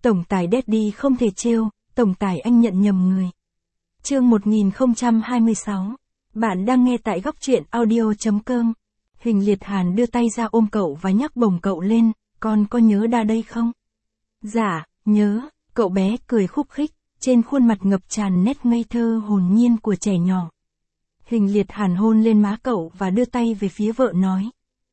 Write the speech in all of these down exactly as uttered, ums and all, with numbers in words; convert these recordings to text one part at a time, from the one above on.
Tổng tài Daddy không thể trêu, tổng tài anh nhận nhầm người. Chương một nghìn không trăm hai mươi sáu. Bạn đang nghe tại góc truyện audio.com. Hình Liệt Hàn đưa tay ra ôm cậu và nhắc bổng cậu lên, con có nhớ đa đây không? Dạ, nhớ, cậu bé cười khúc khích, trên khuôn mặt ngập tràn nét ngây thơ hồn nhiên của trẻ nhỏ. Hình Liệt Hàn hôn lên má cậu và đưa tay về phía vợ nói.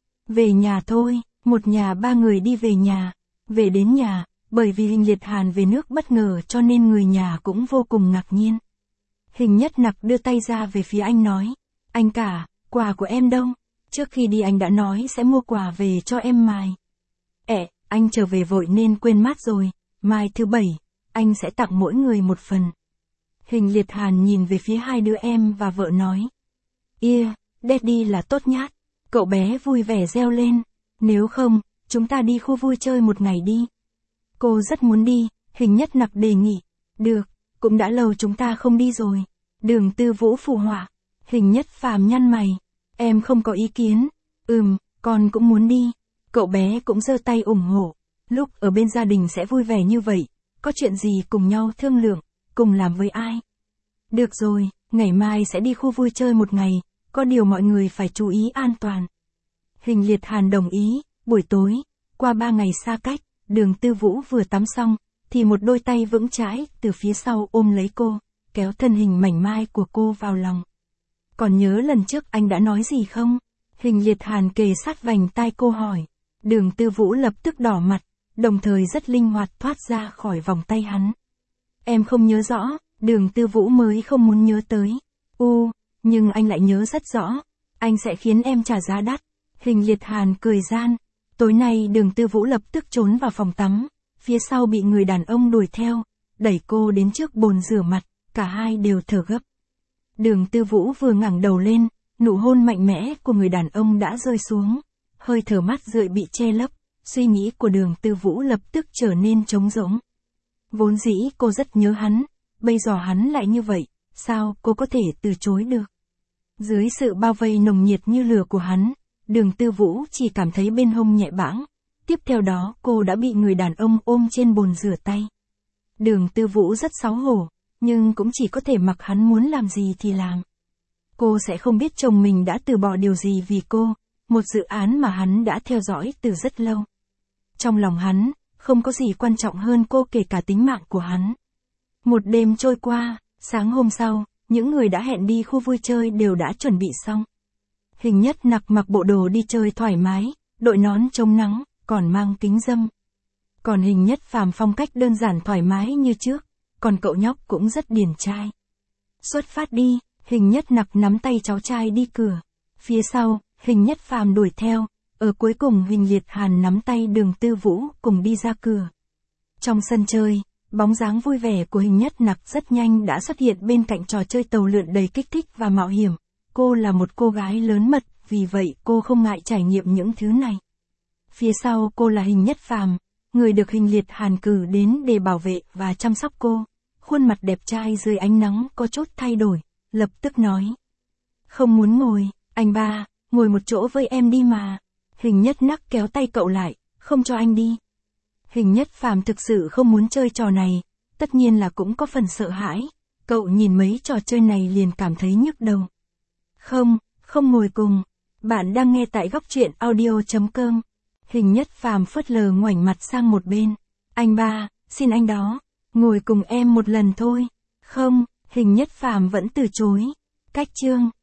Về nhà thôi, một nhà ba người đi về nhà. Về đến nhà, bởi vì Hình Liệt Hàn về nước bất ngờ cho nên người nhà cũng vô cùng ngạc nhiên. Hình Nhất Nặc đưa tay ra về phía anh nói. Anh cả, quà của em đâu? Trước khi đi anh đã nói sẽ mua quà về cho em Mai. Ẹ, anh trở về vội nên quên mất rồi, mai thứ bảy, anh sẽ tặng mỗi người một phần. Hình Liệt Hàn nhìn về phía hai đứa em và vợ nói. Yeah, Daddy là tốt nhát. Cậu bé vui vẻ reo lên. Nếu không, chúng ta đi khu vui chơi một ngày đi. Cô rất muốn đi, Hình Nhất Nặc đề nghị. Được, cũng đã lâu chúng ta không đi rồi. Đường Tư Vũ phụ họa. Hình Nhất Phàm nhăn mày. Em không có ý kiến. Ừm, con cũng muốn đi. Cậu bé cũng giơ tay ủng hộ. Lúc ở bên gia đình sẽ vui vẻ như vậy. Có chuyện gì cùng nhau thương lượng, cùng làm với ai. Được rồi, ngày mai sẽ đi khu vui chơi một ngày. Có điều mọi người phải chú ý an toàn. Hình Liệt Hàn đồng ý. Buổi tối, qua ba ngày xa cách, Đường Tư Vũ vừa tắm xong, thì một đôi tay vững chãi từ phía sau ôm lấy cô, kéo thân hình mảnh mai của cô vào lòng. Còn nhớ lần trước anh đã nói gì không? Hình Liệt Hàn kề sát vành tai cô hỏi. Đường Tư Vũ lập tức đỏ mặt, đồng thời rất linh hoạt thoát ra khỏi vòng tay hắn. Em không nhớ rõ, Đường Tư Vũ mới không muốn nhớ tới. U, nhưng anh lại nhớ rất rõ. Anh sẽ khiến em trả giá đắt. Hình Liệt Hàn cười gian. Tối nay Đường Tư Vũ lập tức trốn vào phòng tắm, phía sau bị người đàn ông đuổi theo, đẩy cô đến trước bồn rửa mặt, cả hai đều thở gấp. Đường Tư Vũ vừa ngẩng đầu lên, nụ hôn mạnh mẽ của người đàn ông đã rơi xuống, hơi thở mắt rượi bị che lấp, suy nghĩ của Đường Tư Vũ lập tức trở nên trống rỗng. Vốn dĩ cô rất nhớ hắn, bây giờ hắn lại như vậy, sao cô có thể từ chối được? Dưới sự bao vây nồng nhiệt như lửa của hắn, Đường Tư Vũ chỉ cảm thấy bên hông nhẹ bẫng. Tiếp theo đó cô đã bị người đàn ông ôm trên bồn rửa tay. Đường Tư Vũ rất xấu hổ, nhưng cũng chỉ có thể mặc hắn muốn làm gì thì làm. Cô sẽ không biết chồng mình đã từ bỏ điều gì vì cô, một dự án mà hắn đã theo dõi từ rất lâu. Trong lòng hắn, không có gì quan trọng hơn cô kể cả tính mạng của hắn. Một đêm trôi qua, sáng hôm sau, những người đã hẹn đi khu vui chơi đều đã chuẩn bị xong. Hình Nhất Nặc mặc bộ đồ đi chơi thoải mái, đội nón chống nắng, còn mang kính râm. Còn Hình Nhất Phàm phong cách đơn giản thoải mái như trước, còn cậu nhóc cũng rất điển trai. Xuất phát đi, Hình Nhất Nặc nắm tay cháu trai đi cửa. Phía sau, Hình Nhất Phàm đuổi theo, ở cuối cùng Hình Liệt Hàn nắm tay Đường Tư Vũ cùng đi ra cửa. Trong sân chơi, bóng dáng vui vẻ của Hình Nhất Nặc rất nhanh đã xuất hiện bên cạnh trò chơi tàu lượn đầy kích thích và mạo hiểm. Cô là một cô gái lớn mật, vì vậy cô không ngại trải nghiệm những thứ này. Phía sau cô là Hình Nhất Phàm, người được Hình Liệt Hàn cử đến để bảo vệ và chăm sóc cô. Khuôn mặt đẹp trai dưới ánh nắng có chút thay đổi, lập tức nói. Không muốn ngồi, anh ba, ngồi một chỗ với em đi mà. Hình Nhất Nặc kéo tay cậu lại, không cho anh đi. Hình Nhất Phàm thực sự không muốn chơi trò này, tất nhiên là cũng có phần sợ hãi. Cậu nhìn mấy trò chơi này liền cảm thấy nhức đầu. Không, không ngồi cùng. Bạn đang nghe tại góc truyện audio.com. Hình Nhất Phàm phớt lờ ngoảnh mặt sang một bên. Anh ba, xin anh đó, ngồi cùng em một lần thôi. Không, Hình Nhất Phàm vẫn từ chối. Cách chương.